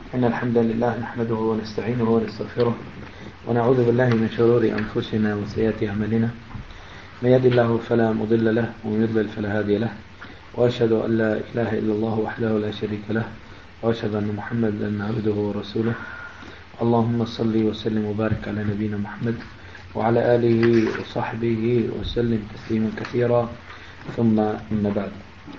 إن الحمد لله نحمده ونستعينه ونستغفره ونعوذ بالله من شرور أنفسنا وسيئات أعمالنا. من يهد الله فلا مضل له ومن يضلل فلا هادي له، وأشهد أن لا إله إلا الله وحده لا شريك له، وأشهد أن محمدا عبده ورسوله. اللهم صل وسلم وبارك على نبينا محمد وعلى آله وصحبه وسلم تسليما كثيرا، ثم أما بعد.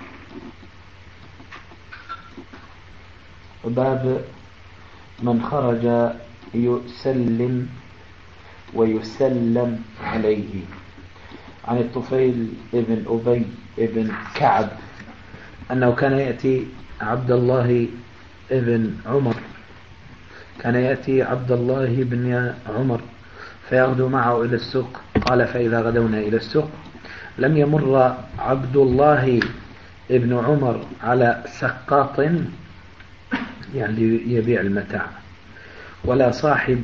باب من خرج يسلم ويسلم عليه. عن الطفيل ابن أبي ابن كعب أنه كان يأتي عبد الله ابن عمر فيغدو معه إلى السوق. قال: فإذا غدونا إلى السوق لم يمر عبد الله ابن عمر على سقاط يعني يبيع المتاع، ولا صاحب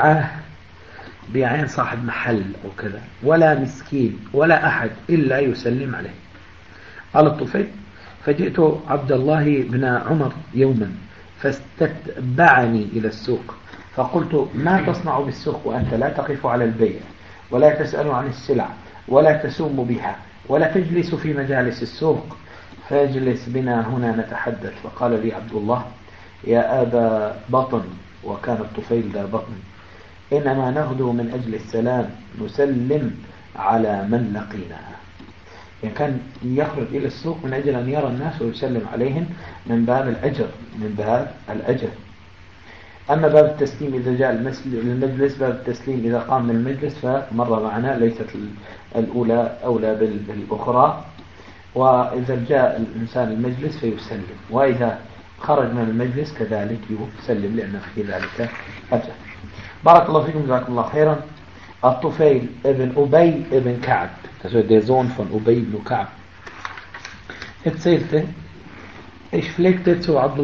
بيعين صاحب محل أو كذا، ولا مسكين ولا أحد إلا يسلم عليه. قال الطفيل: فجئت عبد الله بن عمر يوما فاستتبعني إلى السوق، فقلت: ما تصنع بالسوق وأنت لا تقف على البيع ولا تسأل عن السلع ولا تسوم بها ولا تجلس في مجالس السوق، فاجلس بنا هنا نتحدث. فقال لي عبد الله: يا أبا بطن، وكان الطفيل ذا بطن، إنما نغدو من أجل السلام، نسلم على من لقيناها. يعني كان يخرج إلى السوق من أجل أن يرى الناس ويسلم عليهم من باب الأجر. أما باب التسليم إذا جاء المجلس، باب التسليم إذا قام من المجلس فمر معنا، ليست الأولى أولى بالأخرى. وإذا جاء الإنسان المجلس فيسلم، وإذا خرج من المجلس كذلك يسلم، لأن في ذلك أجر. بارك الله فيكم، جزاكم الله خيرا. الطفيل ابن أبي ابن كعب، der Sohn von Ubay ibn Ka'b, erzählte, ich pflegte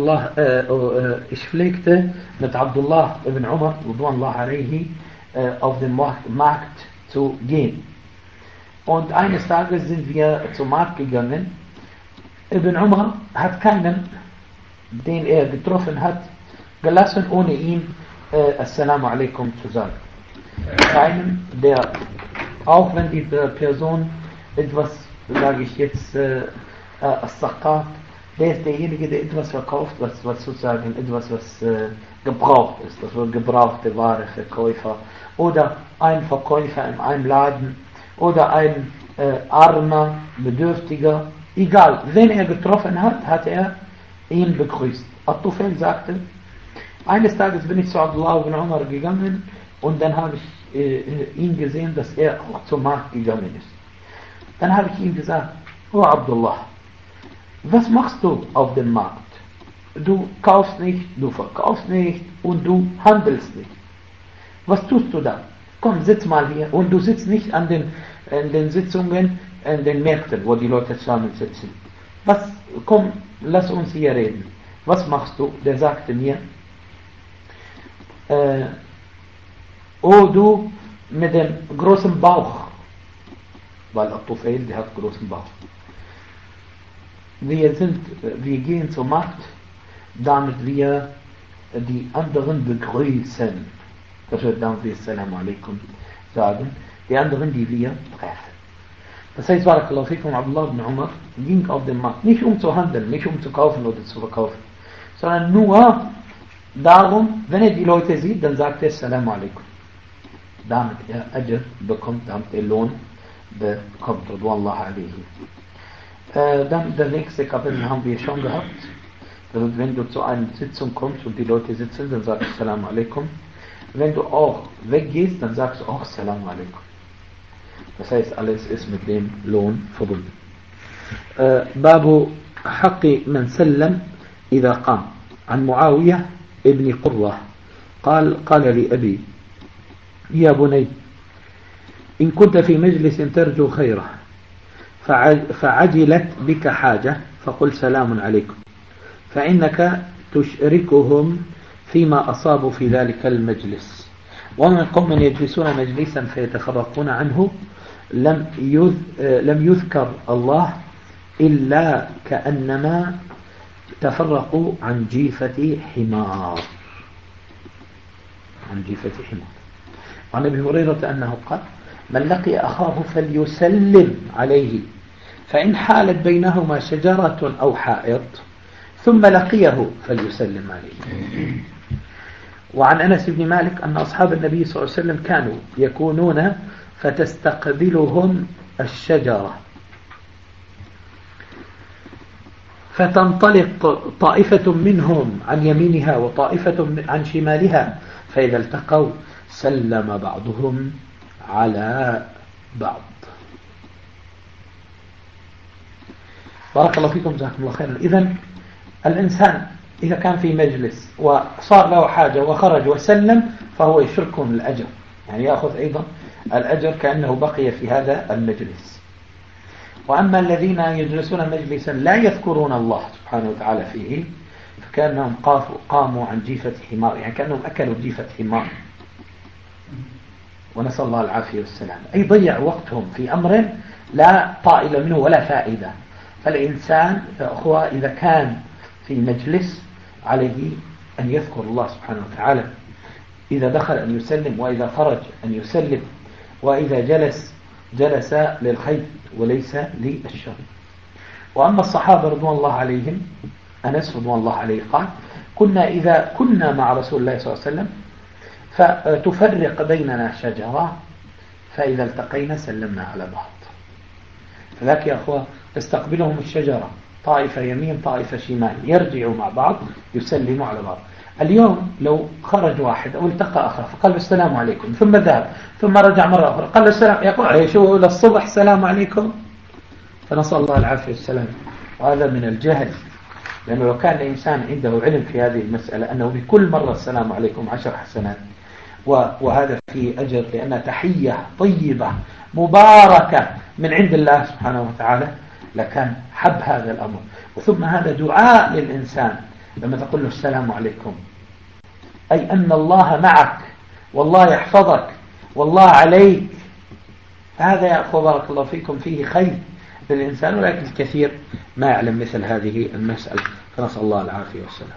mit Abdullah ibn Umar auf den Markt zu gehen. Und eines Tages sind wir zum Markt gegangen. Ibn Umar hat keinen, den er getroffen hat, gelassen, ohne ihm Assalamu alaikum zu sagen. Keinen, der, auch wenn diese Person etwas, sage ich jetzt, As-Saqat, der ist derjenige, der etwas verkauft, was sozusagen etwas, was gebraucht ist, also gebrauchte Ware, Verkäufer, oder ein Verkäufer in einem Laden, oder ein armer, Bedürftiger, egal, wenn er getroffen hat, hat er ihn begrüßt. At-Tufail sagte: eines Tages bin ich zu Abdullah ibn Umar gegangen und dann habe ich ihn gesehen, dass er auch zum Markt gegangen ist. Dann habe ich ihm gesagt: oh Abdullah, was machst du auf dem Markt? Du kaufst nicht, du verkaufst nicht und du handelst nicht. Was tust du da? Komm, sitz mal hier. Und du sitzt nicht in den Sitzungen, in den Märkten, wo die Leute zusammen sitzen. Komm, lass uns hier reden. Was machst du? Der sagte mir: oh du mit dem großen Bauch, weil At-Tufail, der hat großen Bauch. Wir gehen zum Markt, damit wir die anderen begrüßen. Das wird dann wir Assalamu alaikum sagen, die anderen, die wir treffen. Das heißt, Barakallahu fikum, Abdullah ibn Umar ging auf den Markt, nicht um zu handeln, nicht um zu kaufen oder zu verkaufen, sondern nur darum, wenn er die Leute sieht, dann sagt er Assalamu alaikum. Damit er Ajr bekommt, damit er Lohn bekommt. Radwallahu alaihi. Dann das nächste Kapitel haben wir schon gehabt. Also wenn du zu einer Sitzung kommst und die Leute sitzen, dann sagst du Assalamu alaikum. Wenn du auch weggehst, dann sagst du auch Assalamu alaikum. Das heißt, alles ist mit dem Lohn verbunden. Babu Haqqi man sallam idha qam. An Muawiyah ابن قرة قال لي أبي: يا بني، إن كنت في مجلس ترجو خيره فعجلت بك حاجة فقل سلام عليكم، فإنك تشركهم فيما أصابوا في ذلك المجلس. ومن قوم يجلسون مجلسا فيتفرقون عنه لم يذكر الله إلا كأنما تفرقوا عن جيفة حمار. عن جيفة حمار. عن أبي هريرة أنه قال: من لقي أخاه فليسلم عليه، فإن حالت بينهما شجرة أو حائط ثم لقيه فليسلم عليه. وعن أنس بن مالك أن أصحاب النبي صلى الله عليه وسلم كانوا يكونون فتستقبلهم الشجرة فتنطلق طائفة منهم عن يمينها وطائفة عن شمالها، فإذا التقوا سلم بعضهم على بعض. بارك الله فيكم، جزاكم الله خيرا. إذن الإنسان إذا كان في مجلس وصار له حاجة وخرج وسلم فهو يشركهم الأجر، يعني يأخذ أيضا الأجر كأنه بقي في هذا المجلس. وأما الذين يجلسون مجلسا لا يذكرون الله سبحانه وتعالى فيه فكأنهم قاموا عن جيفة حمار، يعني كأنهم أكلوا جيفة حمار، ونسأل الله العافية والسلام. أي ضيع وقتهم في أمر لا طائل منه ولا فائدة. فالإنسان أخوة إذا كان في مجلس عليه أن يذكر الله سبحانه وتعالى، إذا دخل أن يسلم، وإذا خرج أن يسلم، وإذا جلس للخير وليس للشر. وأما الصحابة رضوان الله عليهم، أنس رضوان الله عليه قال: إذا كنا مع رسول الله صلى الله عليه وسلم فتفرق بيننا شجرة فإذا التقينا سلمنا على بعض. فذاك يا أخوة تستقبلهم الشجرة، طائفة يمين طائفة شمال، يرجعوا مع بعض يسلموا على بعض. اليوم لو خرج واحد أو التقى آخر فقال السلام عليكم ثم ذهب ثم رجع مرة أخرى قال السلام، يقول عليه شو للصبح السلام عليكم، فنسأل الله العافية والسلام. وهذا من الجهل، لأنه لو كان الإنسان عنده علم في هذه المسألة أنه بكل مرة السلام عليكم 10 حسنات، وهذا فيه أجر لأنها تحية طيبة مباركة من عند الله سبحانه وتعالى، لكان حب هذا الأمر. وثم هذا دعاء للإنسان لما تقول له السلام عليكم، أي أن الله معك والله يحفظك والله عليك. هذا يا أخوة بارك الله فيكم فيه خير للإنسان، ولكن الكثير ما يعلم مثل هذه المسألة، فنسأل الله العافية والسلام.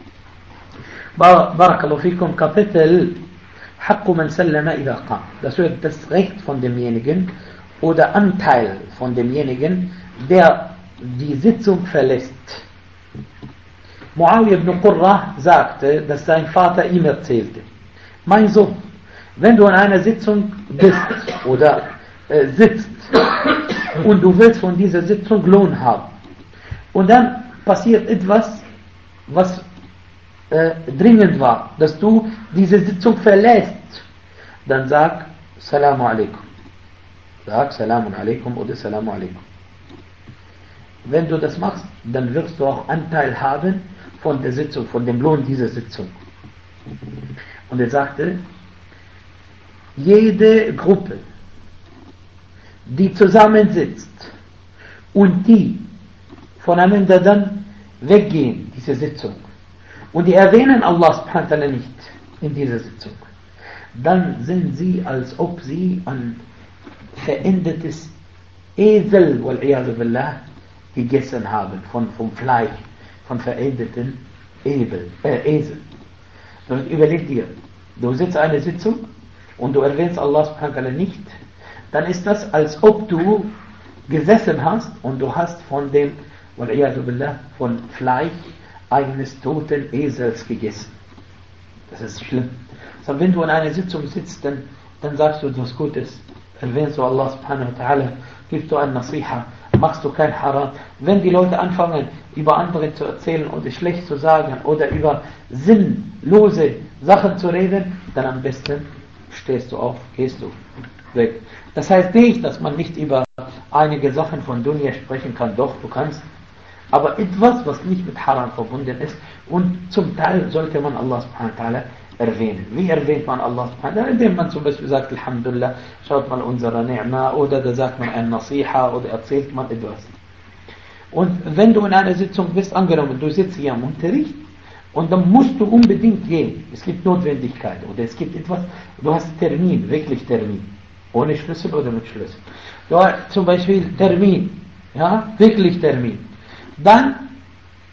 بارك الله فيكم. Kapitel حق من سلم إذا قام. Das wird das Recht von demjenigen oder Anteil von demjenigen, der die Sitzung verlässt. Muawiyah ibn Qurra sagte, dass sein Vater ihm erzählte: Mein Sohn, wenn du in einer Sitzung bist oder sitzt und du willst von dieser Sitzung Lohn haben und dann passiert etwas, was dringend war, dass du diese Sitzung verlässt, dann sag Salamu alaikum. Sag Salamun alaikum oder Salamu alaikum. Wenn du das machst, dann wirst du auch Anteil haben von der Sitzung, von dem Lohn dieser Sitzung. Und er sagte, jede Gruppe, die zusammensitzt und die voneinander dann weggehen, diese Sitzung, und die erwähnen Allah subhanahu wa ta'ala nicht in dieser Sitzung, dann sind sie, als ob sie ein verendetes Esel, wal-iyadu billah, gegessen haben, vom Fleisch, von verendeten Esel. Und überleg dir, du sitzt eine Sitzung und du erwähnst Allah subhanahu wa ta'ala nicht, dann ist das, als ob du gesessen hast und du hast von dem, wal-iyadu billah, von Fleisch eines toten Esels gegessen. Das ist schlimm. So, wenn du in einer Sitzung sitzt, dann sagst du etwas Gutes, erwähnst du Allah subhanahu wa ta'ala, gibst du ein Nasiha, machst du kein Haram. Wenn die Leute anfangen, über andere zu erzählen oder schlecht zu sagen oder über sinnlose Sachen zu reden, dann am besten stehst du auf, gehst du weg. Das heißt nicht, dass man nicht über einige Sachen von Dunya sprechen kann. Doch, du kannst. Aber etwas, was nicht mit Haram verbunden ist, und zum Teil sollte man Allah subhanahu wa ta'ala erwähnen. Wie erwähnt man Allah subhanahu wa ta'ala? Indem man zum Beispiel sagt, Alhamdulillah, schaut mal unsere Ni'ma, oder da sagt man ein Nasiha, oder erzählt man etwas. Und wenn du in einer Sitzung bist, angenommen, du sitzt hier im Unterricht, und dann musst du unbedingt gehen. Es gibt Notwendigkeit, oder es gibt etwas, du hast Termin, wirklich Termin. Ohne Schlüssel oder mit Schlüssel. Du hast zum Beispiel Termin, ja, wirklich Termin. Dann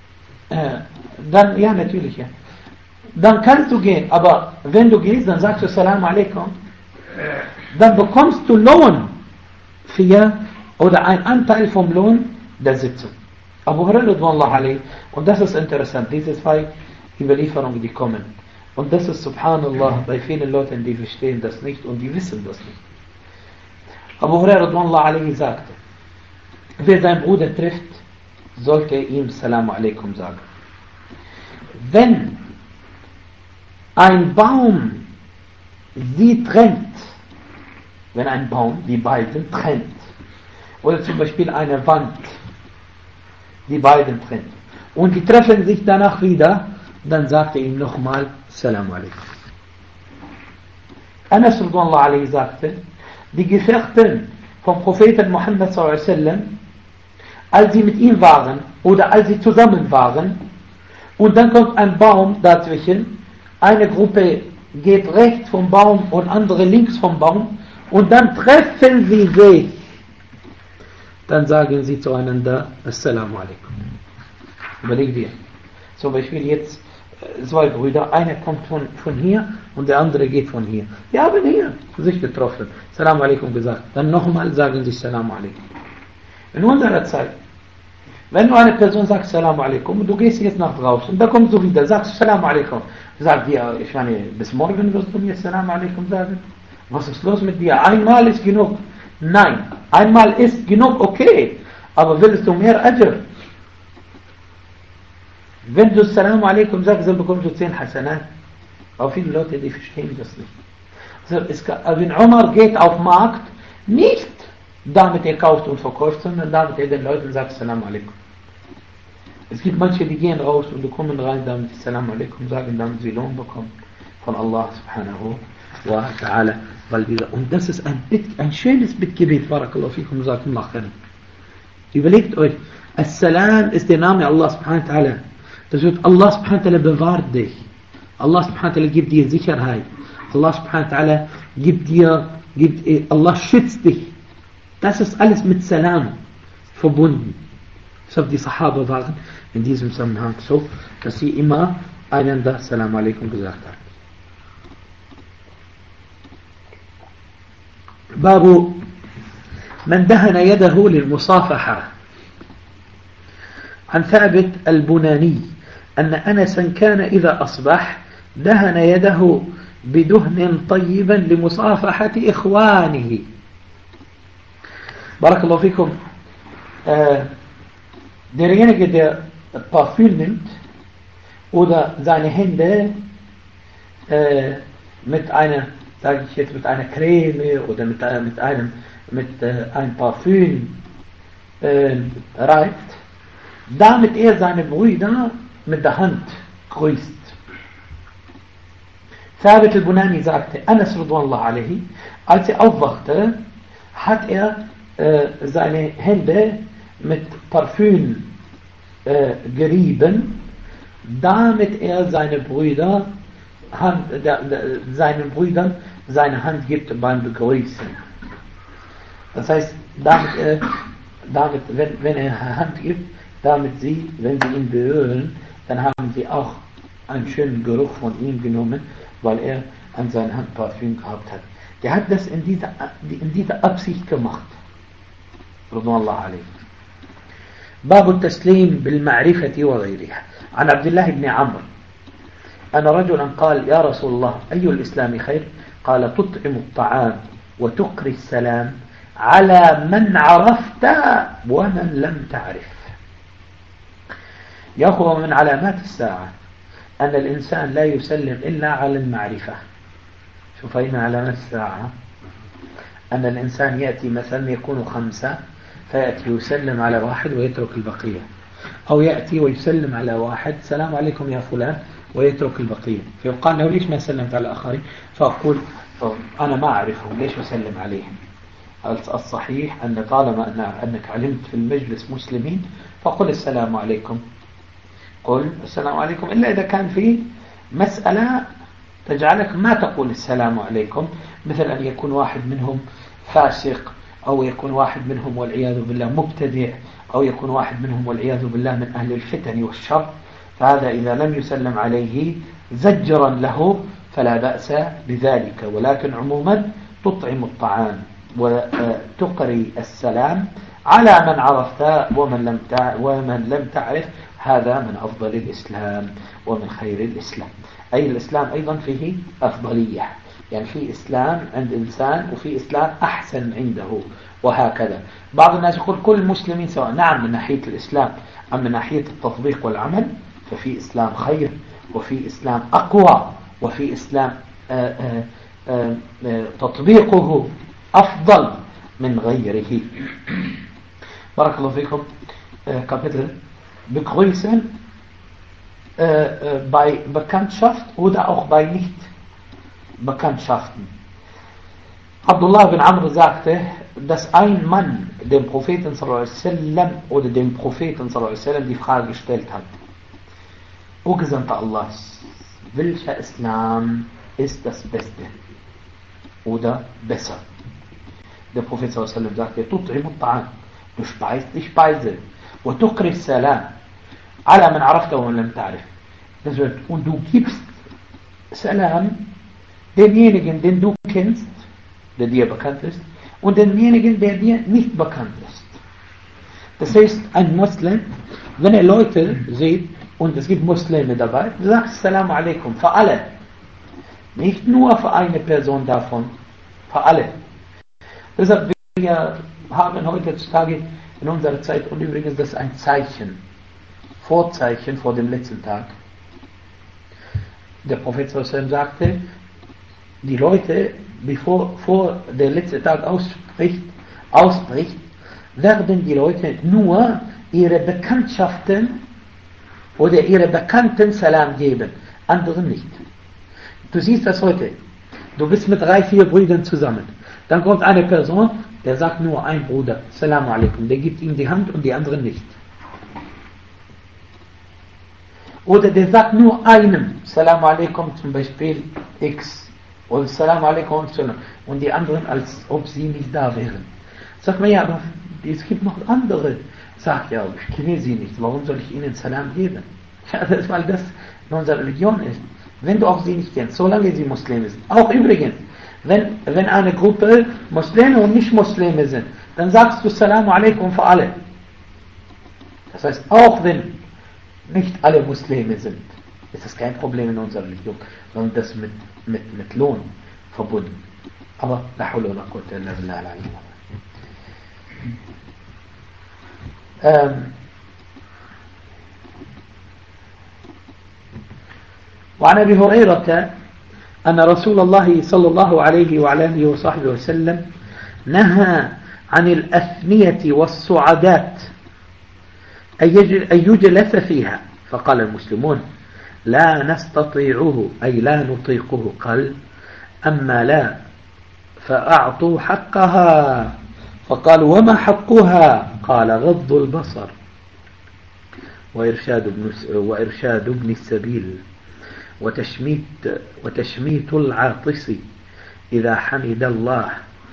Dann, ja, natürlich, ja. Dann kannst du gehen, aber wenn du gehst, dann sagst du Salam alaikum, dann bekommst du Lohn für, oder ein Anteil vom Lohn der Sitzung. Abu Hurairah, und das ist interessant, diese zwei Überlieferungen, die kommen. Und das ist, subhanallah, bei vielen Leuten, die verstehen das nicht und die wissen das nicht. Abu Hurairah sagte, wer seinen Bruder trifft, sollte ihm Salam alaikum sagen. Wenn ein Baum sie trennt, wenn ein Baum die beiden trennt, oder zum Beispiel eine Wand die beiden trennt, und die treffen sich danach wieder, dann sagt er ihm nochmal Salam alaikum. Anas radhiyallahu anhu sagte, die Gefährten vom Propheten Muhammad sallallahu alaihi wasallam, als sie mit ihm waren oder als sie zusammen waren, und dann kommt ein Baum dazwischen, eine Gruppe geht rechts vom Baum und andere links vom Baum, und dann treffen sie sich, dann sagen sie zueinander Assalamu alaikum. Überleg dir. Zum Beispiel jetzt zwei Brüder, einer kommt von hier und der andere geht von hier. Die haben hier sich getroffen, Assalamu alaikum gesagt. Dann nochmal sagen sie Assalamu alaikum. In unserer Zeit, wenn du eine Person sagst Assalamu alaikum und du gehst jetzt nach draußen, dann kommst du wieder, sagst Assalamu alaikum. Sagt dir, ich meine, bis morgen wirst du mir Assalamu alaikum sagen? Was ist los mit dir? Einmal ist genug. Nein, einmal ist genug, okay. Aber willst du mehr Ajr? Wenn du Assalamu alaikum sagst, dann bekommst du 10 Hasanat. Aber viele Leute, die verstehen das nicht. Also wenn Umar geht auf den Markt, nicht damit er kauft und verkauft, sondern damit er den Leuten sagt Assalamu alaikum. Es gibt manche, die gehen raus und die kommen rein, damit sie Assalamu alaikum sagen, damit sie Lohn bekommen von Allah subhanahu wa ta'ala. Und das ist ein schönes Bittgebet, barakallahu fikum, sagt Allah. Überlegt euch, As-Salam ist der Name Allah subhanahu wa ta'ala. Das wird Allah subhanahu wa ta'ala bewahrt dich. Allah subhanahu wa ta'ala gibt dir Sicherheit. Allah subhanahu wa ta'ala Allah schützt dich. Das ist alles mit Salam verbunden. So die Sahaba waren in diesem Zusammenhang so, dass sie immer einander Salam alaikum gesagt haben. باب من دهن يده للمصافحة. عن ثابت البناني أن أنسا كان إذا أصبح دهن يده بدهن طيبا لمصافحة إخوانه. بارك الله فيكم. Derjenige, der Parfüm nimmt oder seine Hände mit einer, sage ich jetzt, mit einer Creme oder mit einem Parfüm reibt, damit er seine Brüder mit der Hand grüßt. Thabit al-Bunani sagte, Anas radhiyallahu anhu, als er aufwachte, hat er seine Hände mit Parfüm gerieben, damit er seinen Brüdern seine Hand gibt beim Begrüßen. Das heißt, wenn er Hand gibt, damit sie, wenn sie ihn berühren, dann haben sie auch einen schönen Geruch von ihm genommen, weil er an seiner Hand Parfüm gehabt hat. Der hat das in dieser Absicht gemacht. Radhiyallahu anhu. باب التسليم بالمعرفة وغيرها. عن عبد الله بن عمرو أن رجلا قال يا رسول الله أي الإسلام خير؟ قال تطعم الطعام وتقري السلام على من عرفت ومن لم تعرف. يأخذ من علامات الساعة أن الإنسان لا يسلم إلا على المعرفة. شوف أين علامات الساعة؟ أن الإنسان يأتي مثلا يكون 5 فيأتي يسلم على واحد ويترك البقية، أو يأتي ويسلم على واحد السلام عليكم يا فلان ويترك البقية، فيقال له ليش ما سلمت على الآخرين؟ فأقول أنا ما أعرفهم ليش أسلم عليهم. الصحيح أن طالما أنك علمت في المجلس مسلمين فقل السلام عليكم، قل السلام عليكم، إلا إذا كان في مسألة تجعلك ما تقول السلام عليكم، مثل أن يكون واحد منهم فاسق، أو يكون واحد منهم والعياذ بالله مبتدع، أو يكون واحد منهم والعياذ بالله من أهل الفتن والشر، فهذا إذا لم يسلم عليه زجرا له فلا بأس بذلك، ولكن عموما تطعم الطعام وتقري السلام على من عرفت ومن لم تعرف. هذا من أفضل الإسلام ومن خير الإسلام. أي الإسلام أيضا فيه أفضلية، يعني في إسلام عند إنسان وفي إسلام أحسن عنده، وهكذا. بعض الناس يقول كل المسلمين سواء. نعم من ناحية الإسلام، أما من ناحية التطبيق والعمل ففي إسلام خير، وفي إسلام أقوى، وفي إسلام تطبيقه أفضل من غيره. بارك الله فيكم. Kapitel begrüßen bei Bekanntschaft oder auch bei Nicht-Bekanntschaften. Abdullah bin Amr sagte, dass ein Mann dem Propheten sallallahu alaihi wasallam oder dem Propheten sallallahu alaihi wasallam die Frage gestellt hat: O Gesandter Allahs, welcher Islam ist das Beste oder besser? Der Prophet sallallahu alaihi wasallam sagte: Tut'im at-ta'am, du speist die Speise, wa tuqri as-salam ala man arafta wa man lam ta'rif. Das wird, und du gibst Salam demjenigen, den du kennst, der dir bekannt ist, und demjenigen, der dir nicht bekannt ist. Das heißt, ein Muslim, wenn er Leute sieht und es gibt Muslime dabei, sagt Assalamu alaikum für alle. Nicht nur für eine Person davon, für alle. Deshalb wir haben heutzutage in unserer Zeit, und übrigens das ist ein Zeichen, Vorzeichen vor dem letzten Tag. Der Prophet sagte, die Leute, bevor der letzte Tag ausbricht, werden die Leute nur ihre Bekanntschaften oder ihre Bekannten Salam geben, anderen nicht. Du siehst das heute. Du bist mit 3, 4 Brüdern zusammen. Dann kommt eine Person, der sagt nur ein Bruder, Assalamu alaikum, der gibt ihm die Hand und die anderen nicht. Oder der sagt nur einem, Assalamu alaikum, zum Beispiel X, oder Assalamu alaikum, und die anderen, als ob sie nicht da wären. Sagt man, ja, aber es gibt noch andere. Sagt, ja, ich kenne sie nicht, warum soll ich ihnen Salam geben? Ja, das ist, weil das in unserer Religion ist. Wenn du auch sie nicht kennst, solange sie Muslime sind. Auch übrigens, wenn eine Gruppe Muslime und Nicht-Muslime sind, dann sagst du Assalamu alaikum für alle. Das heißt, auch wenn nicht alle Muslime sind, ist das kein Problem in unserer Religion, sondern das mit Lohn verbunden. Aber la hawla wa la quwwata illa billah al-'aliyyil 'azim. وعن أبي هريرة أن رسول الله صلى الله عليه وعلى آله وصحبه وسلم نهى عن الأثنية والصعدات أن يجلس فيها، فقال المسلمون: لا نستطيعه، أي لا نطيقه. قال: أما لا فأعطوا حقها. فقالوا: وما حقها؟ قال: غض البصر وإرشاد ابن السبيل وتشميت العاطس إذا حمد الله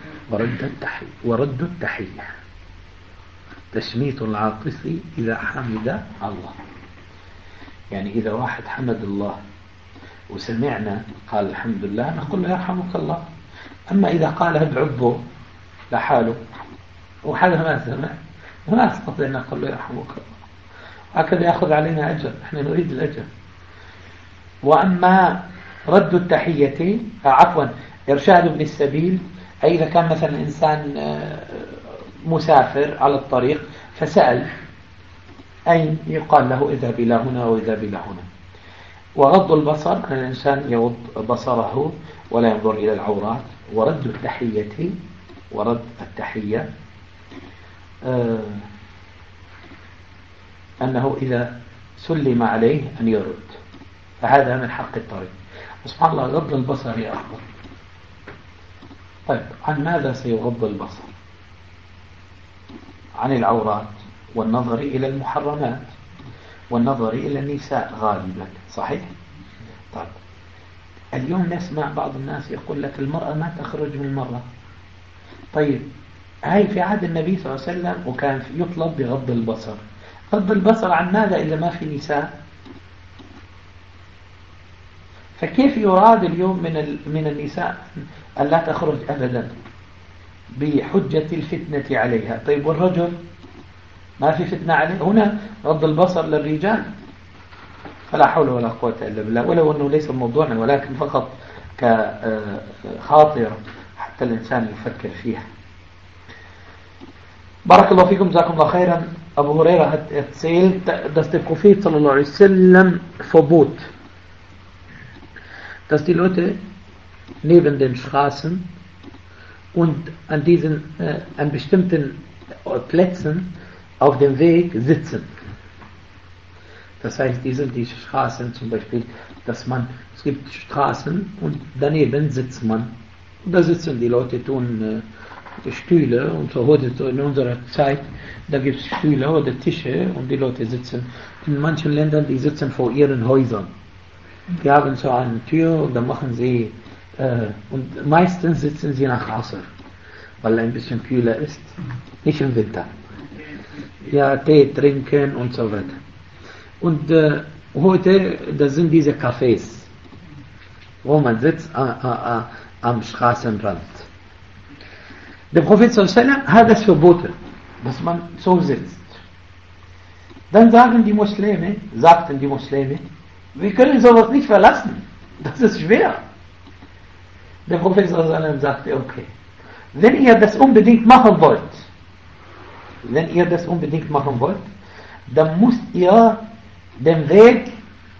ورد التحية. تشميت العاطس إذا حمد الله، يعني إذا واحد حمد الله وسمعنا قال الحمد لله نقول له يرحمك الله. أما إذا قالها بعبه لحاله وحدا ما سمع ولا نستطيع أن نقول له يرحمك الله، هكذا يأخذ علينا أجر، نحن نريد الأجر. وأما رد التحية إرشاد ابن السبيل، أي إذا كان مثلا إنسان مسافر على الطريق فسأل أين، يقال له اذهب إلى هنا واذهب إلى هنا. وغض البصر أن الإنسان يغض بصره ولا ينظر إلى العورات. ورد التحية، ورد التحية أنه إذا سلم عليه أن يرد، فهذا من حق الطريق. وسبحان الله غض البصر يا أخبر. طيب عن ماذا سيغض البصر؟ عن العورات والنظر إلى المحرمات والنظر إلى النساء غالبا، صحيح؟ طيب اليوم نسمع بعض الناس يقول لك المرأة ما تخرج من المرأة. طيب هاي في عهد النبي صلى الله عليه وسلم وكان يطلب بغض البصر. غض البصر عن ماذا إذا ما في نساء؟ فكيف يراد اليوم من النساء أن لا تخرج أبدا بحجة الفتنة عليها؟ طيب والرجل ما في فتنة عليه؟ هنا غض البصر للرجال، فلا حول ولا قوة إلا بالله، ولو أنه ليس موضوعنا، ولكن فقط كخاطر حتى الإنسان يفكر فيها. بارك الله فيكم، جزاكم الله خيرا. Abu Huraira hat erzählt, dass der Prophet sallallahu alaihi wasallam verbot, dass die Leute neben den Straßen und an bestimmten Plätzen auf dem Weg sitzen. Das heißt, die Straßen zum Beispiel, es gibt Straßen und daneben sitzt man. Und da sitzen die Leute, tun Stühle, und so heute in unserer Zeit, da gibt es Stühle oder Tische und die Leute sitzen. In manchen Ländern, die sitzen vor ihren Häusern. Die haben so eine Tür und dann machen sie, und meistens sitzen sie nach Asr, weil ein bisschen kühler ist, nicht im Winter. Ja, Tee trinken und so weiter. Und heute, das sind diese Cafés, wo man sitzt am Straßenrand. Der Prophet sallallahu alaihi wasallam hat es verboten, dass man so sitzt. Dann sagten die Muslime, wir können sowas nicht verlassen, das ist schwer. Der Prophet sallallahu alaihi wasallam sagte, okay, wenn ihr das unbedingt machen wollt, dann müsst ihr dem Weg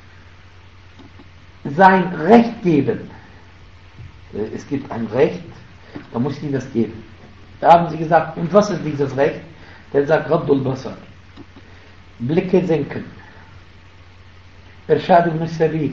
sein Recht geben. Es gibt ein Recht, da muss ich das geben. Da haben sie gesagt, und was ist dieses Recht? Der sagt, Raddul Basar, Blicke senken, Irshad ibn Sabil.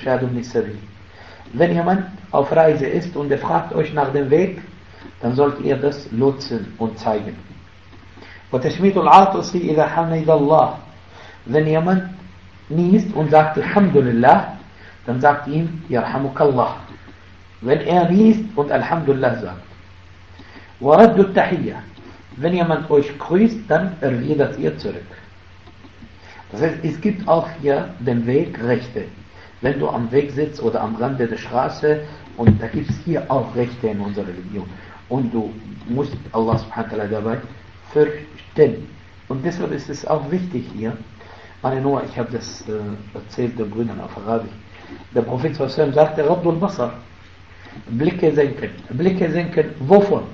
Wenn jemand auf Reise ist und er fragt euch nach dem Weg, dann sollt ihr das lotsen und zeigen. وتشميت العاطس إذا حمد الله. Wenn jemand niest und sagt Alhamdulillah, dann sagt ihm Yarhamukallah. Wenn er niest und Alhamdulillah sagt. وَرَدُّ التَّحِيَّةِ. Wenn jemand euch grüßt, dann erwidert ihr zurück. Das heißt, es gibt auch hier den Weg Rechte. Wenn du am Weg sitzt oder am Rande der Straße, und da gibt es hier auch Rechte in unserer Religion. Und du musst Allah subhanahu wa ta'ala dabei fürchten. Und deshalb ist es auch wichtig hier, ich habe das erzählt den Brüdern auf Arabisch. Der Prophet sallallahu alaihi wasallam sagte, Raddul Basar, Blicke senken. Blicke senken, wovon?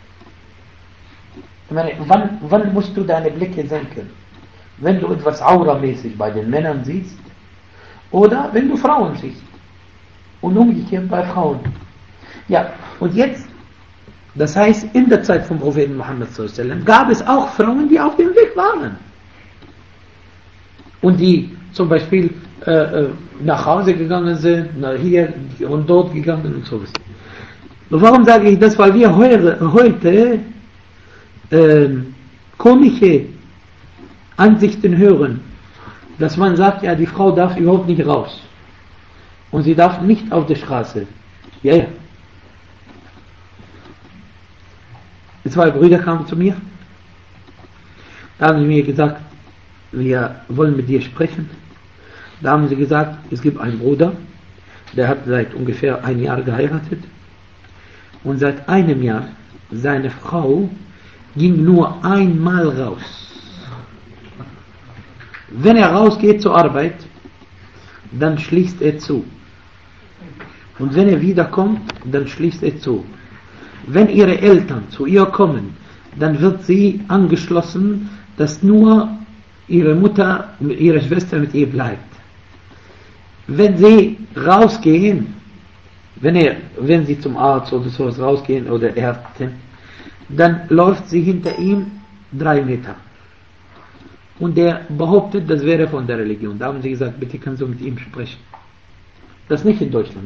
Ich meine, wann musst du deine Blicke senken? Wenn du etwas auramäßig bei den Männern siehst, oder wenn du Frauen siehst. Und umgekehrt bei Frauen. Ja, und jetzt, das heißt, in der Zeit vom Propheten Muhammad sallallahu alaihi wasallam gab es auch Frauen, die auf dem Weg waren. Und die zum Beispiel nach Hause gegangen sind, nach hier und dort gegangen und sowas. Und warum sage ich das? Weil wir heute komische Ansichten hören, dass man sagt, ja, die Frau darf überhaupt nicht raus. Und sie darf nicht auf der Straße. Ja, ja. 2 Brüder kamen zu mir. Da haben sie mir gesagt, wir wollen mit dir sprechen. Da haben sie gesagt, es gibt einen Bruder, der hat seit ungefähr 1 Jahr geheiratet. Und seit einem Jahr, seine Frau ging nur einmal raus. Wenn er rausgeht zur Arbeit, dann schließt er zu. Und wenn er wiederkommt, dann schließt er zu. Wenn ihre Eltern zu ihr kommen, dann wird sie angeschlossen, dass nur ihre Mutter, ihre Schwester mit ihr bleibt. Wenn sie rausgehen, wenn sie zum Arzt oder sowas rausgehen oder Ärztin, dann läuft sie hinter ihm 3 Meter. Und der behauptet, das wäre von der Religion. Da haben sie gesagt, bitte kannst du mit ihm sprechen. Das nicht in Deutschland.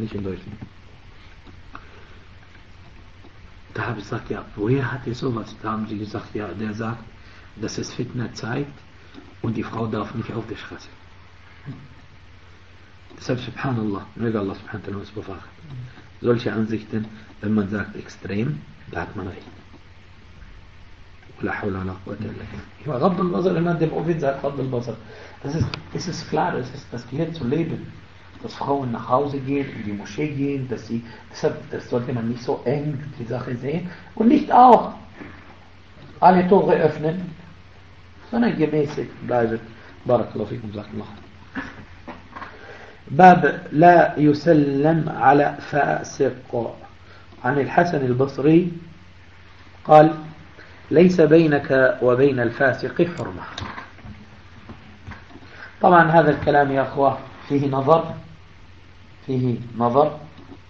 Da habe ich gesagt, ja, woher hat er sowas? Da haben sie gesagt, ja, der sagt, dass es Fitna zeigt und die Frau darf nicht auf der Straße. Deshalb, subhanallah, möge Allah subhanahu wa ta'ala uns bewahren. Solche Ansichten, wenn man sagt extrem, da hat man recht. La hawla wa la quwwata illa billah. Raddul Basar, wenn man dem Prophet sagt, Raddul Basar, es ist klar, das gehört zu leben. dass Frauen nach Hause gehen, in die Moschee gehen, das sollte man nicht so eng die Sache sehen und nicht auch alle Tore öffnen, sondern gemäßigt bleiben. Barakallahu fikum, sagt Allah. باب لا يسلم على فاسق. عن الحسن البصري قال ليس بينك وبين الفاسق حرمة. طبعا هذا الكلام يا أخوة فيه نظر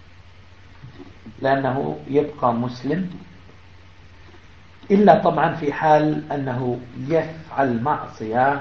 لأنه يبقى مسلم إلا طبعا في حال أنه يفعل معصية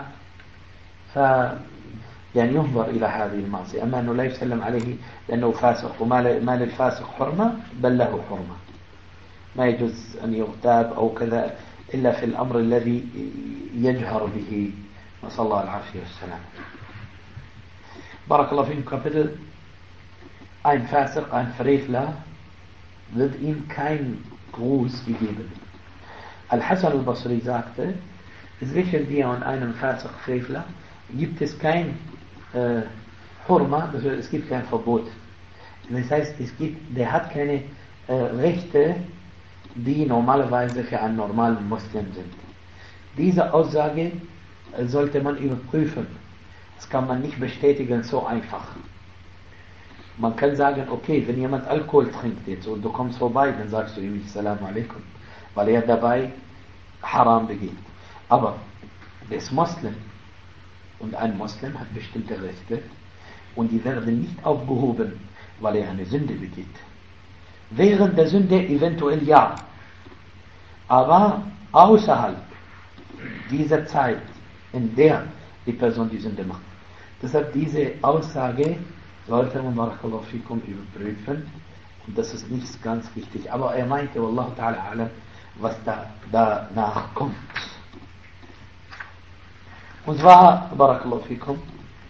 يعني ينظر إلى هذه المعصية. أما أنه لا يسلم عليه لأنه فاسق وما للفاسق حرمة بل له حرمة. ما يجوز أن يغتاب أو كذا إلا في الأمر الذي يجهر به. نسأل الله العافية والسلام. بارك الله فيكم. Kapitel: Ein Fasiq, ein Frevler, wird ihm kein Gruß gegeben. Al-Hasan al-Basri sagte, zwischen dir und einem Fasiq, Frevler, gibt es kein Hurma, es gibt kein Verbot. Das heißt, der hat keine Rechte, die normalerweise für einen normalen Muslim sind. Diese Aussage sollte man überprüfen. Das kann man nicht bestätigen so einfach. Man kann sagen, okay, wenn jemand Alkohol trinkt jetzt und du kommst vorbei, dann sagst du ihm nicht Salam alaikum, weil er dabei Haram begeht. Aber der ist Muslim und ein Muslim hat bestimmte Rechte und die werden nicht aufgehoben, weil er eine Sünde begeht. Während der Sünde eventuell ja, aber außerhalb dieser Zeit, in der die Person die Sünde macht. Deshalb diese Aussage sollte man, barakallahu fikum, überprüfen und das ist nicht ganz wichtig. Aber er meinte, wallahu ta'ala alam, was danach kommt. Und zwar, barakallahu fikum,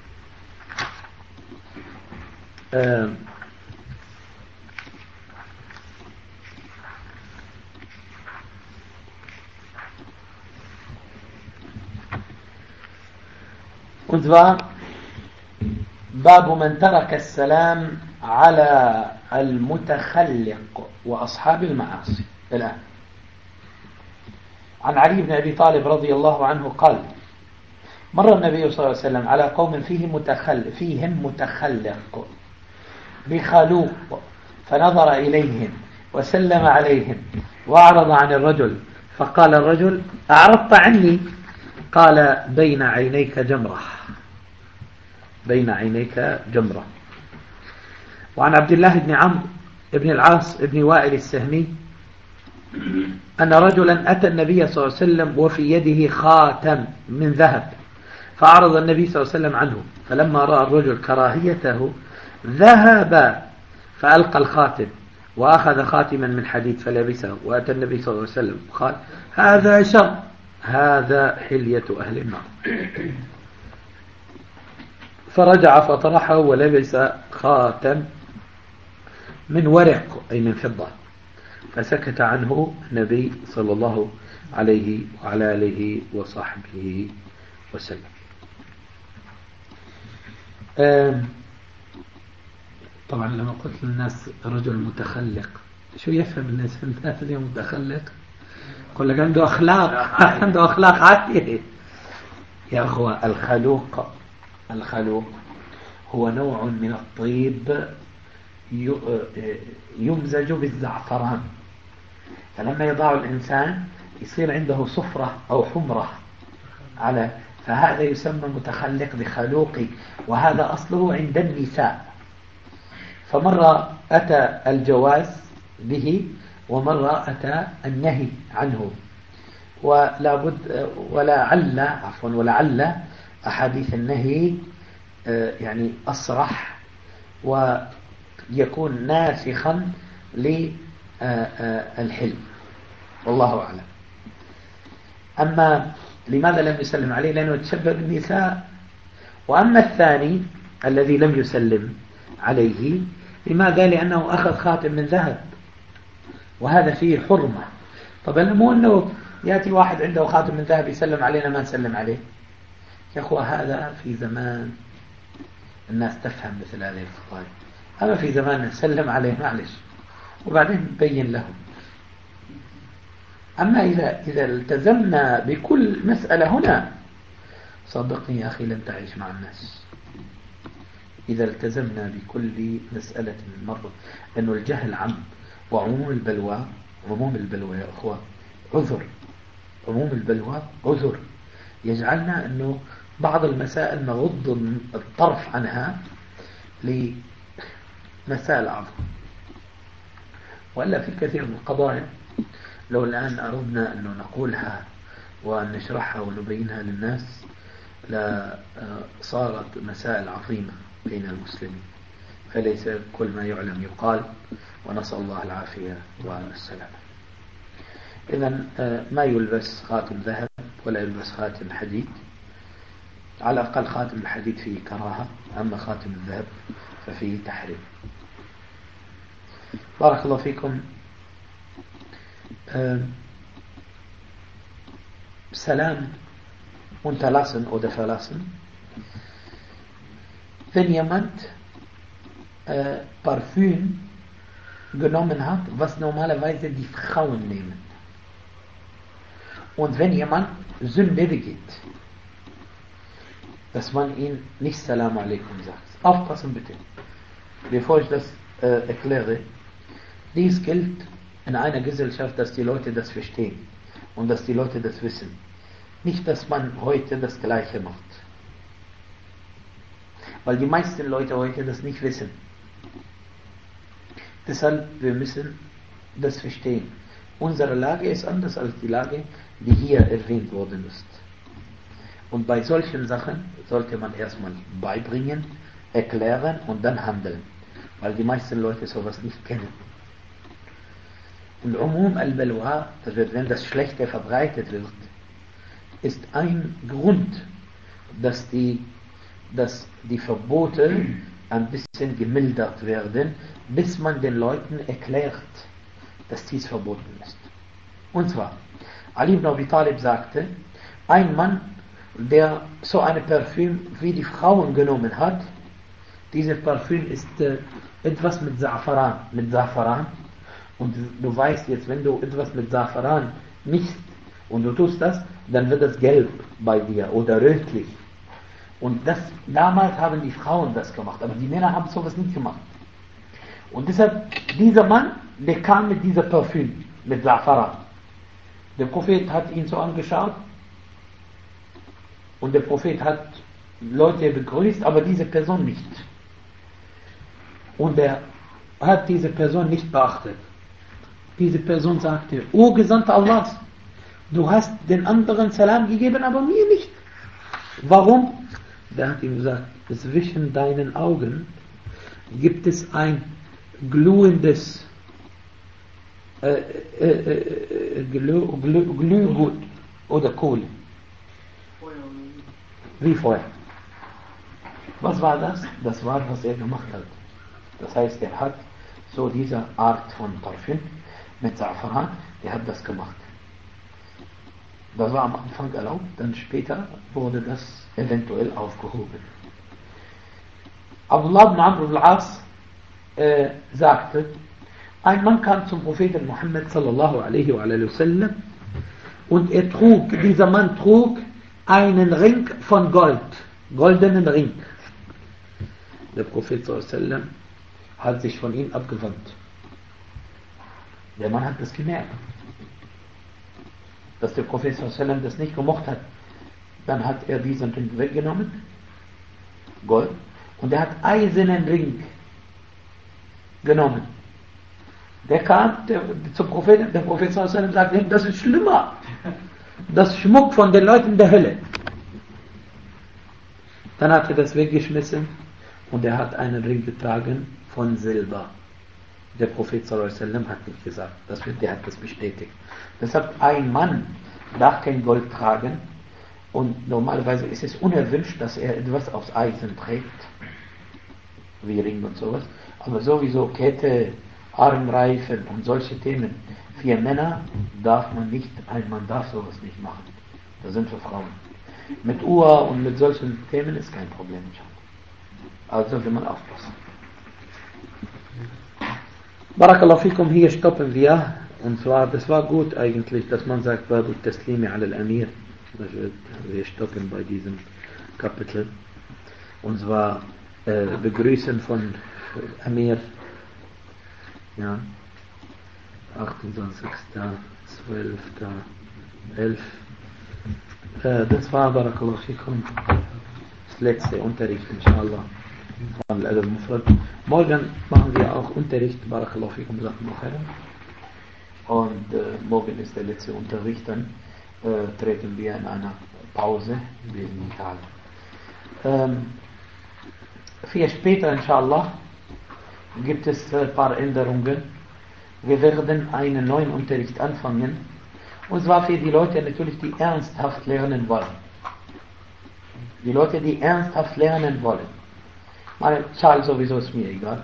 und zwar باب من ترك السلام على المتخلق وأصحاب المعاصي. الآن عن علي بن أبي طالب رضي الله عنه قال مر النبي صلى الله عليه وسلم على قوم فيهم متخلق بخلوق فنظر إليهم وسلم عليهم وأعرض عن الرجل فقال الرجل أعرضت عني؟ قال بين عينيك جمرة. وعن عبد الله بن عمرو بن العاص بن وائل السهمي أن رجلا أتى النبي صلى الله عليه وسلم وفي يده خاتم من ذهب فأعرض النبي صلى الله عليه وسلم عنه فلما رأى الرجل كراهيته ذهب فألقى الخاتم وأخذ خاتما من حديد فلبسه وأتى النبي صلى الله عليه وسلم قال هذا شر، هذا حلية أهل النار. فرجع فطرحه ولبس خاتم من ورق أي من فضة فسكت عنه النبي صلى الله عليه وعلى آله وصحبه وسلم. طبعا لما قلت للناس رجل متخلق شو يفهم الناس اليوم متخلق؟ يقول لك عنده أخلاق عالية. يا أخوة الخلوق هو نوع من الطيب يمزج بالزعفران، فلما يضع الإنسان يصير عنده صفرة أو حمرة فهذا يسمى متخلق بخلوقي، وهذا أصله عند النساء. فمرة أتى الجواز به ومرة أتى النهي عنه، ولعل أحاديث النهي يعني أصرح ويكون ناسخا للحلم، والله أعلم. أما لماذا لم يسلم عليه؟ لأنه تشبه بالنساء. وأما الثاني الذي لم يسلم عليه لماذا؟ لأنه أخذ خاتم من ذهب وهذا فيه حرمة. طبعا مو أنه يأتي واحد عنده خاتم من ذهب يسلم علينا ما نسلم عليه. يا أخوة هذا في زمان الناس تفهم مثل هذه القضايا. أما في زماننا سلم عليه معلش وبعدين نبين لهم. أما إذا التزمنا بكل مسألة هنا، صدقني يا أخي لن تعيش مع الناس. إذا التزمنا بكل مسألة مرة، أنه الجهل عم، وعموم البلوى، عموم البلوى يا أخوة عذر، عموم البلوى عذر يجعلنا أنه بعض المسائل نغض الطرف عنها لمسائل أعظم. وإلا في كثير من القضايا لو الآن أردنا أن نقولها وأن نشرحها ونبينها للناس لصارت مسائل عظيمة بين المسلمين، فليس كل ما يعلم يقال، ونسأل الله العافية والسلامة. إذن ما يلبس خاتم ذهب ولا يلبس خاتم حديد، على الأقل خاتم الحديد فيه كراهة، أما خاتم الذهب ففيه تحريم. بارك الله فيكم. Salam unterlassen oder verlassen, wenn jemand Parfüm genommen hat, was normalerweise die Frauen nehmen. Und wenn jemand Sünde begeht, dass man ihn nicht Salam alaikum sagt. Aufpassen bitte, bevor ich das erkläre. Dies gilt in einer Gesellschaft, dass die Leute das verstehen und dass die Leute das wissen. Nicht, dass man heute das Gleiche macht. Weil die meisten Leute heute das nicht wissen. Deshalb, wir müssen das verstehen. Unsere Lage ist anders als die Lage, die hier erwähnt worden ist. Und bei solchen Sachen sollte man erstmal beibringen, erklären und dann handeln. Weil die meisten Leute sowas nicht kennen. Und Umum al-Balwa, wenn das Schlechte verbreitet wird, ist ein Grund, dass die Verbote ein bisschen gemildert werden, bis man den Leuten erklärt, dass dies verboten ist. Und zwar, Ali ibn Abi Talib sagte, ein Mann, der so eine Parfüm wie die Frauen genommen hat, dieses Parfüm ist etwas mit Safaran. Und du weißt jetzt, wenn du etwas mit Safaran mischst und du tust das, dann wird es gelb bei dir oder rötlich. Und damals haben die Frauen das gemacht, aber die Männer haben sowas nicht gemacht. Und deshalb, dieser Mann, der kam mit dieser Parfüm, mit Safaran. Der Prophet hat ihn so angeschaut und der Prophet hat Leute begrüßt, aber diese Person nicht. Und er hat diese Person nicht beachtet. Diese Person sagte, O Gesandter Allahs, du hast den anderen Salam gegeben, aber mir nicht. Warum? Der hat ihm gesagt, zwischen deinen Augen gibt es ein glühendes Glühgut oder Kohle. Wie Feuer. Was war das? Das war, was er gemacht hat. Das heißt, er hat so diese Art von Parfüm mit Safaran, der hat das gemacht. Das war am Anfang erlaubt, dann später wurde das eventuell aufgehoben. Abdullah ibn Amr ibn al-As sagte, ein Mann kam zum Propheten Muhammad sallallahu alaihi wa sallam und dieser Mann trug einen Ring von Gold, goldenen Ring. Der Prophet sallallahu alaihi wa sallam hat sich von ihm abgewandt. Der Mann hat das gemerkt, dass der Prophet sallallahu alaihi wa sallam das nicht gemocht hat. Dann hat er diesen Ring weggenommen, Gold, und er hat eisernen Ring genommen. Der kam zum Propheten, der Prophet sallallahu alaihi wa sallam sagte, das ist schlimmer. Das ist Schmuck von den Leuten der Hölle. Dann hat er das weggeschmissen und er hat einen Ring getragen von Silber. Der Prophet sallallahu alaihi wa sallam hat nicht gesagt, der hat das bestätigt. Deshalb ein Mann darf kein Gold tragen und normalerweise ist es unerwünscht, dass er etwas aus Eisen trägt, wie Ring und sowas. Aber sowieso Kette, Armreifen und solche Themen. Für Männer ein Mann darf sowas nicht machen. Das sind für Frauen. Mit Uhr und mit solchen Themen ist kein Problem. Also will man aufpassen. Barakallahu fikum, hier stoppen wir. Und zwar, das war gut eigentlich, dass man sagt, Babu Taslimi ala al-Amir. Wir stoppen bei diesem Kapitel. Und zwar begrüßen von Amir. Ja. 28. 12. 11. Das war Barakallahu fikum das letzte Unterricht, inshallah. Von Al-Mufrad. Morgen machen wir auch Unterricht, Barakallahu fikum, und morgen ist der letzte Unterricht, dann treten wir in einer Pause wegen Tag. Für später, inshallah, gibt es ein paar Änderungen. Wir werden einen neuen Unterricht anfangen. Und zwar für die Leute natürlich, die ernsthaft lernen wollen. Die Leute, die ernsthaft lernen wollen. Meine Zahl sowieso ist mir egal.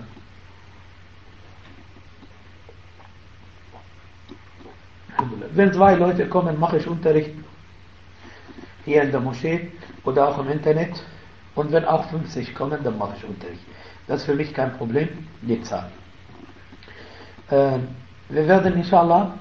Wenn 2 Leute kommen, mache ich Unterricht hier in der Moschee oder auch im Internet. Und wenn auch 50 kommen, dann mache ich Unterricht. Das ist für mich kein Problem, die Zahl. Wir werden inshallah,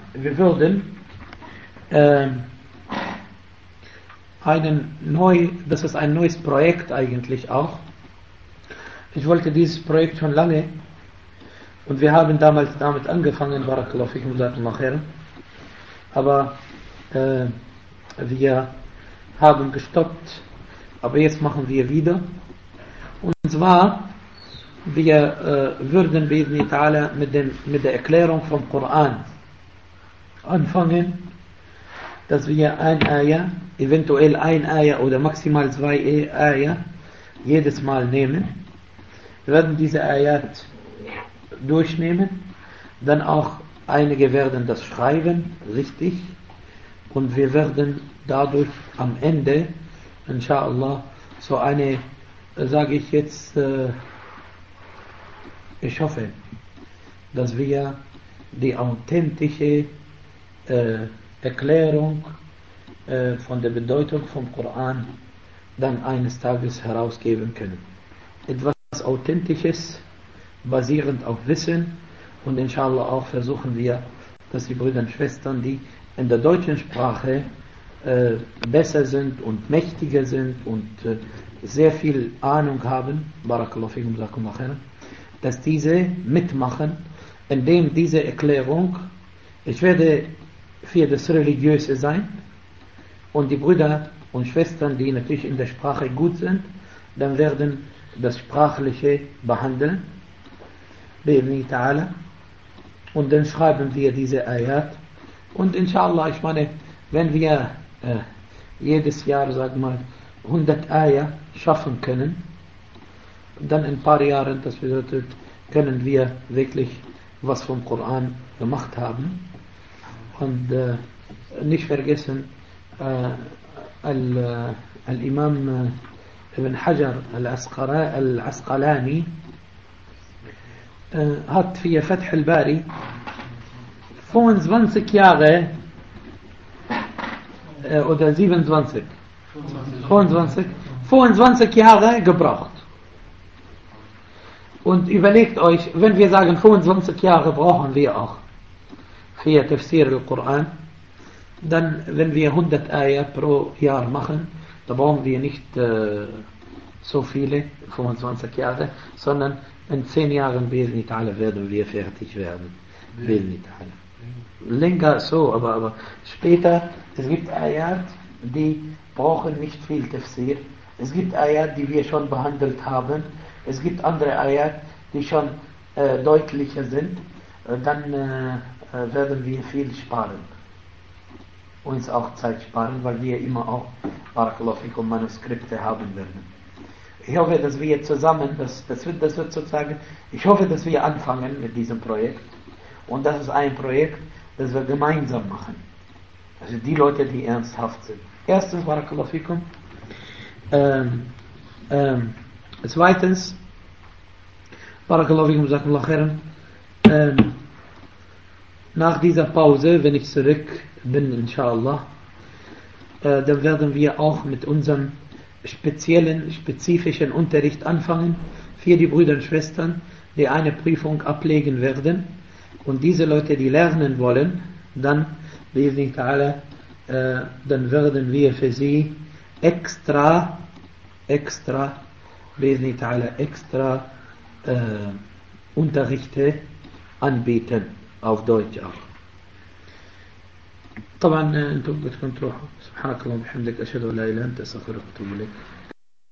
das ist ein neues Projekt eigentlich auch. Ich wollte dieses Projekt schon lange und wir haben damals damit angefangen, Barakallahu fikum, aber wir haben gestoppt, aber jetzt machen wir wieder. Und zwar, wir würden mit der Erklärung vom Koran anfangen, dass wir ein Ayah, eventuell ein Ayah oder maximal 2 Ayah jedes Mal nehmen. Wir werden diese Ayat durchnehmen, dann auch einige werden das schreiben, richtig, und wir werden dadurch am Ende, inshallah, so eine, sage ich jetzt, ich hoffe, dass wir die authentische Erklärung von der Bedeutung vom Koran dann eines Tages herausgeben können. Etwas Authentisches, basierend auf Wissen, und inshallah auch versuchen wir, dass die Brüder und Schwestern, die in der deutschen Sprache besser sind und mächtiger sind und sehr viel Ahnung haben, Barakallahu fikum, dass diese mitmachen, indem diese Erklärung, ich werde für das Religiöse sein und die Brüder und Schwestern, die natürlich in der Sprache gut sind, dann werden das Sprachliche behandeln, bi'idhni ta'ala, und dann schreiben wir diese Ayat. Und inshallah, ich meine, wenn wir jedes Jahr, sag mal, 100 Ayat schaffen können, dann in ein paar Jahren, das bedeutet, können wir wirklich was vom Koran gemacht haben. Und nicht vergessen, Al-Imam Ibn Hajar Al-Asqalani hat für Fath al-Bari 25 Jahre oder 27 25 Jahre gebraucht. Und überlegt euch, wenn wir sagen 25 Jahre brauchen wir auch für Tafsir al-Quran, dann wenn wir 100 Ayat pro Jahr machen, da brauchen wir nicht so viele 25 Jahre, sondern in 10 Jahren werden wir fertig werden. Länger so, aber später, es gibt Ayat, die brauchen nicht viel Tafsir. Es gibt Ayat, die wir schon behandelt haben. Es gibt andere Ayat, die schon deutlicher sind. Dann werden wir viel sparen. Uns auch Zeit sparen, weil wir immer auch Barakallahu fikum Manuskripte haben werden. Ich hoffe, dass wir zusammen, das wird sozusagen, ich hoffe, dass wir anfangen mit diesem Projekt. Und das ist ein Projekt, das wir gemeinsam machen. Also die Leute, die ernsthaft sind. Erstens, Barakallahu fikum. Zweitens, Barakallahu fikum, Jazakumullah khairan. Nach dieser Pause, wenn ich zurück bin, inshallah, dann werden wir auch mit unserem spezifischen Unterricht anfangen für die Brüder und Schwestern, die eine Prüfung ablegen werden. Und diese Leute, die lernen wollen, dann, dann werden wir für sie extra Unterrichte anbieten, auf Deutsch auch. طبعا انتم بدكم تروحوا. سبحانك اللهم وبحمدك اشهد ان لا اله الا انت استغفرك واتوب اليك.